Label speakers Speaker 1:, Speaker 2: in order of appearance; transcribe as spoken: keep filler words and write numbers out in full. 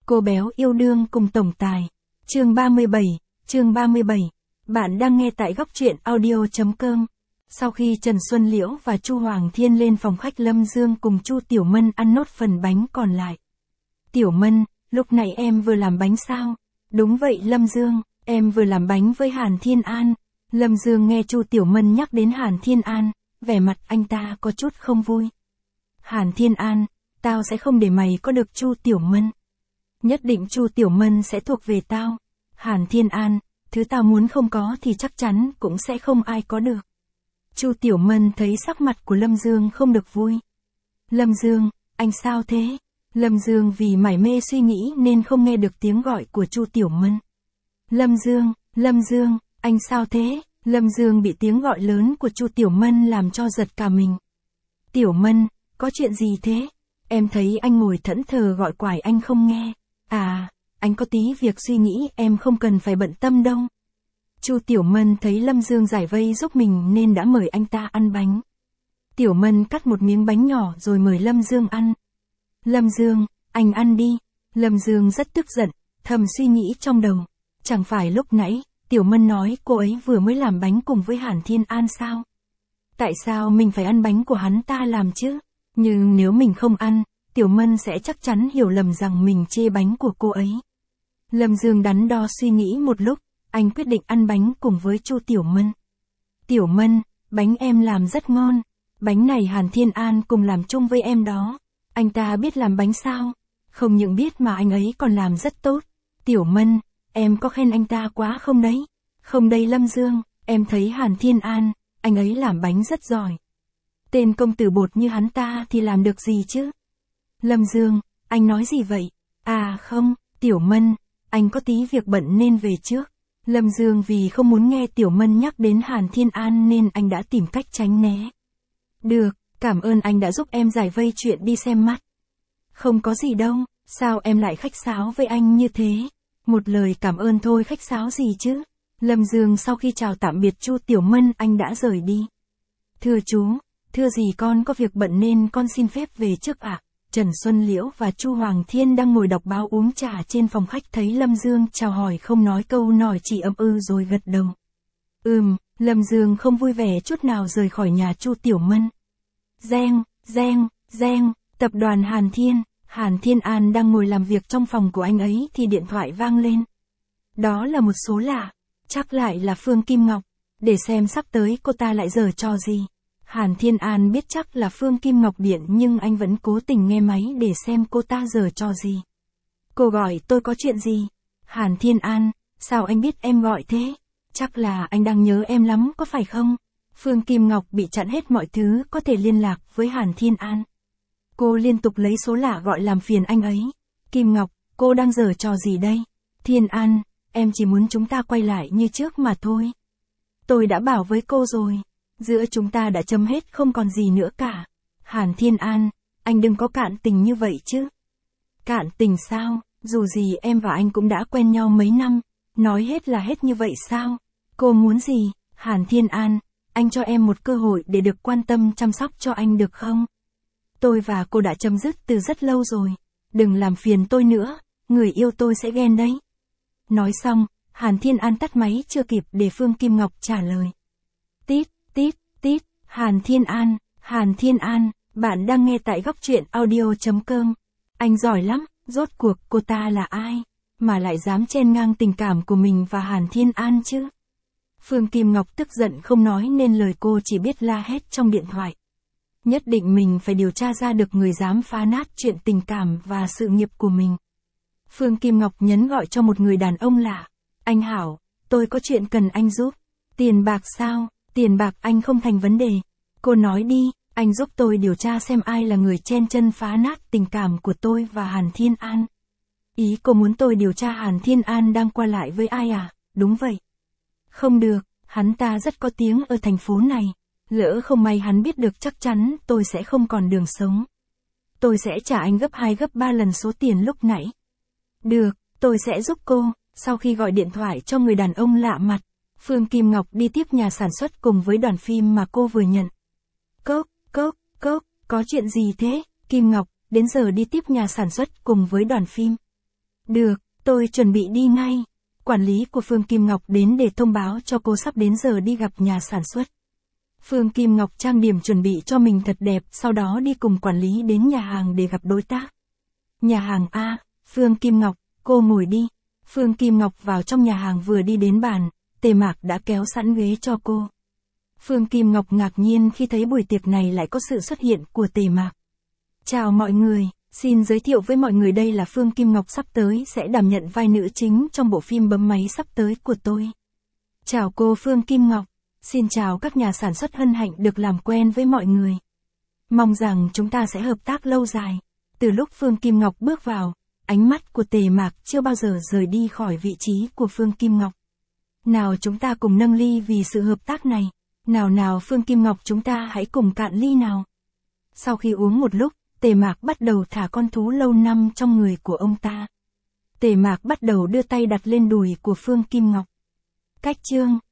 Speaker 1: Cô béo yêu đương cùng tổng tài. Chương ba mươi bảy, chương ba mươi bảy. Bạn đang nghe tại góc truyện audio chấm com. Sau khi Trần Xuân Liễu và Chu Hoàng Thiên lên phòng khách Lâm Dương cùng Chu Tiểu Mân ăn nốt phần bánh còn lại. Tiểu Mân, lúc nãy em vừa làm bánh sao? Đúng vậy Lâm Dương, em vừa làm bánh với Hàn Thiên An. Lâm Dương nghe Chu Tiểu Mân nhắc đến Hàn Thiên An, vẻ mặt anh ta có chút không vui. Hàn Thiên An, tao sẽ không để mày có được Chu Tiểu Mân. Nhất định Chu Tiểu Mân sẽ thuộc về tao. Hàn Thiên An, thứ tao muốn không có thì chắc chắn cũng sẽ không ai có được. Chu Tiểu Mân thấy sắc mặt của Lâm Dương không được vui. Lâm Dương, anh sao thế? Lâm Dương vì mải mê suy nghĩ nên không nghe được tiếng gọi của Chu Tiểu Mân. Lâm Dương, Lâm Dương, anh sao thế? Lâm Dương bị tiếng gọi lớn của Chu Tiểu Mân làm cho giật cả mình. Tiểu Mân, có chuyện gì thế? Em thấy anh ngồi thẫn thờ gọi quải anh không nghe. À, anh có tí việc suy nghĩ em không cần phải bận tâm đâu. Chu Tiểu Mân thấy Lâm Dương giải vây giúp mình nên đã mời anh ta ăn bánh. Tiểu Mân cắt một miếng bánh nhỏ rồi mời Lâm Dương ăn. Lâm Dương, anh ăn đi. Lâm Dương rất tức giận, thầm suy nghĩ trong đầu. Chẳng phải lúc nãy, Tiểu Mân nói cô ấy vừa mới làm bánh cùng với Hàn Thiên An sao? Tại sao mình phải ăn bánh của hắn ta làm chứ? Nhưng nếu mình không ăn, Tiểu Mân sẽ chắc chắn hiểu lầm rằng mình chê bánh của cô ấy. Lâm Dương đắn đo suy nghĩ một lúc, anh quyết định ăn bánh cùng với Chu Tiểu Mân. Tiểu Mân, bánh em làm rất ngon. Bánh này Hàn Thiên An cùng làm chung với em đó. Anh ta biết làm bánh sao? Không những biết mà anh ấy còn làm rất tốt. Tiểu Mân, em có khen anh ta quá không đấy? Không đây Lâm Dương, em thấy Hàn Thiên An, anh ấy làm bánh rất giỏi. Tên công tử bột như hắn ta thì làm được gì chứ? Lâm Dương, anh nói gì vậy? À không, Tiểu Mân, anh có tí việc bận nên về trước. Lâm Dương vì không muốn nghe Tiểu Mân nhắc đến Hàn Thiên An nên anh đã tìm cách tránh né. Được, cảm ơn anh đã giúp em giải vây chuyện đi xem mắt. Không có gì đâu, sao em lại khách sáo với anh như thế? Một lời cảm ơn thôi khách sáo gì chứ? Lâm Dương sau khi chào tạm biệt Chu Tiểu Mân anh đã rời đi. Thưa chú, thưa gì con có việc bận nên con xin phép về trước ạ. À? Trần Xuân Liễu và Chu Hoàng Thiên đang ngồi đọc báo uống trà trên phòng khách thấy Lâm Dương chào hỏi không nói câu nổi chỉ ậm ừ rồi gật đầu. Ừm, Lâm Dương không vui vẻ chút nào rời khỏi nhà Chu Tiểu Mân. Reng, reng, reng, tập đoàn Hàn Thiên, Hàn Thiên An đang ngồi làm việc trong phòng của anh ấy thì điện thoại vang lên. Đó là một số lạ, chắc lại là Phương Kim Ngọc, để xem sắp tới cô ta lại giở trò gì. Hàn Thiên An biết chắc là Phương Kim Ngọc điện nhưng anh vẫn cố tình nghe máy để xem cô ta giở trò gì. Cô gọi tôi có chuyện gì? Hàn Thiên An, sao anh biết em gọi thế? Chắc là anh đang nhớ em lắm có phải không? Phương Kim Ngọc bị chặn hết mọi thứ có thể liên lạc với Hàn Thiên An. Cô liên tục lấy số lạ gọi làm phiền anh ấy. Kim Ngọc, cô đang giở trò gì đây? Thiên An, em chỉ muốn chúng ta quay lại như trước mà thôi. Tôi đã bảo với cô rồi. Giữa chúng ta đã chấm hết không còn gì nữa cả. Hàn Thiên An, anh đừng có cạn tình như vậy chứ. Cạn tình sao, dù gì em và anh cũng đã quen nhau mấy năm, nói hết là hết như vậy sao? Cô muốn gì? Hàn Thiên An, anh cho em một cơ hội để được quan tâm chăm sóc cho anh được không? Tôi và cô đã chấm dứt từ rất lâu rồi, đừng làm phiền tôi nữa, người yêu tôi sẽ ghen đấy. Nói xong, Hàn Thiên An tắt máy chưa kịp để Phương Kim Ngọc trả lời. Tít, tít, tít, Hàn Thiên An, Hàn Thiên An, bạn đang nghe tại góc truyện audio chấm com. Anh giỏi lắm, rốt cuộc cô ta là ai, mà lại dám chen ngang tình cảm của mình và Hàn Thiên An chứ? Phương Kim Ngọc tức giận không nói nên lời cô chỉ biết la hét trong điện thoại. Nhất định mình phải điều tra ra được người dám phá nát chuyện tình cảm và sự nghiệp của mình. Phương Kim Ngọc nhấn gọi cho một người đàn ông lạ. Anh Hảo, tôi có chuyện cần anh giúp. Tiền bạc sao? Tiền bạc anh không thành vấn đề. Cô nói đi, anh giúp tôi điều tra xem ai là người chen chân phá nát tình cảm của tôi và Hàn Thiên An. Ý cô muốn tôi điều tra Hàn Thiên An đang qua lại với ai à? Đúng vậy. Không được, hắn ta rất có tiếng ở thành phố này. Lỡ không may hắn biết được chắc chắn tôi sẽ không còn đường sống. Tôi sẽ trả anh gấp hai gấp ba lần số tiền lúc nãy. Được, tôi sẽ giúp cô. Sau khi gọi điện thoại cho người đàn ông lạ mặt, Phương Kim Ngọc đi tiếp nhà sản xuất cùng với đoàn phim mà cô vừa nhận. Cốc, cốc, cốc, có chuyện gì thế? Kim Ngọc, đến giờ đi tiếp nhà sản xuất cùng với đoàn phim. Được, tôi chuẩn bị đi ngay. Quản lý của Phương Kim Ngọc đến để thông báo cho cô sắp đến giờ đi gặp nhà sản xuất. Phương Kim Ngọc trang điểm chuẩn bị cho mình thật đẹp, sau đó đi cùng quản lý đến nhà hàng để gặp đối tác. Nhà hàng A, Phương Kim Ngọc, cô ngồi đi. Phương Kim Ngọc vào trong nhà hàng, vừa đi đến bàn, Tề Mạc đã kéo sẵn ghế cho cô. Phương Kim Ngọc ngạc nhiên khi thấy buổi tiệc này lại có sự xuất hiện của Tề Mạc. Chào mọi người, xin giới thiệu với mọi người đây là Phương Kim Ngọc, sắp tới sẽ đảm nhận vai nữ chính trong bộ phim Bấm Máy sắp tới của tôi. Chào cô Phương Kim Ngọc, xin chào các nhà sản xuất, hân hạnh được làm quen với mọi người. Mong rằng chúng ta sẽ hợp tác lâu dài. Từ lúc Phương Kim Ngọc bước vào, ánh mắt của Tề Mạc chưa bao giờ rời đi khỏi vị trí của Phương Kim Ngọc. Nào chúng ta cùng nâng ly vì sự hợp tác này. Nào nào Phương Kim Ngọc, chúng ta hãy cùng cạn ly nào. Sau khi uống một lúc, Tề Mạc bắt đầu thả con thú lâu năm trong người của ông ta. Tề Mạc bắt đầu đưa tay đặt lên đùi của Phương Kim Ngọc. Cách chương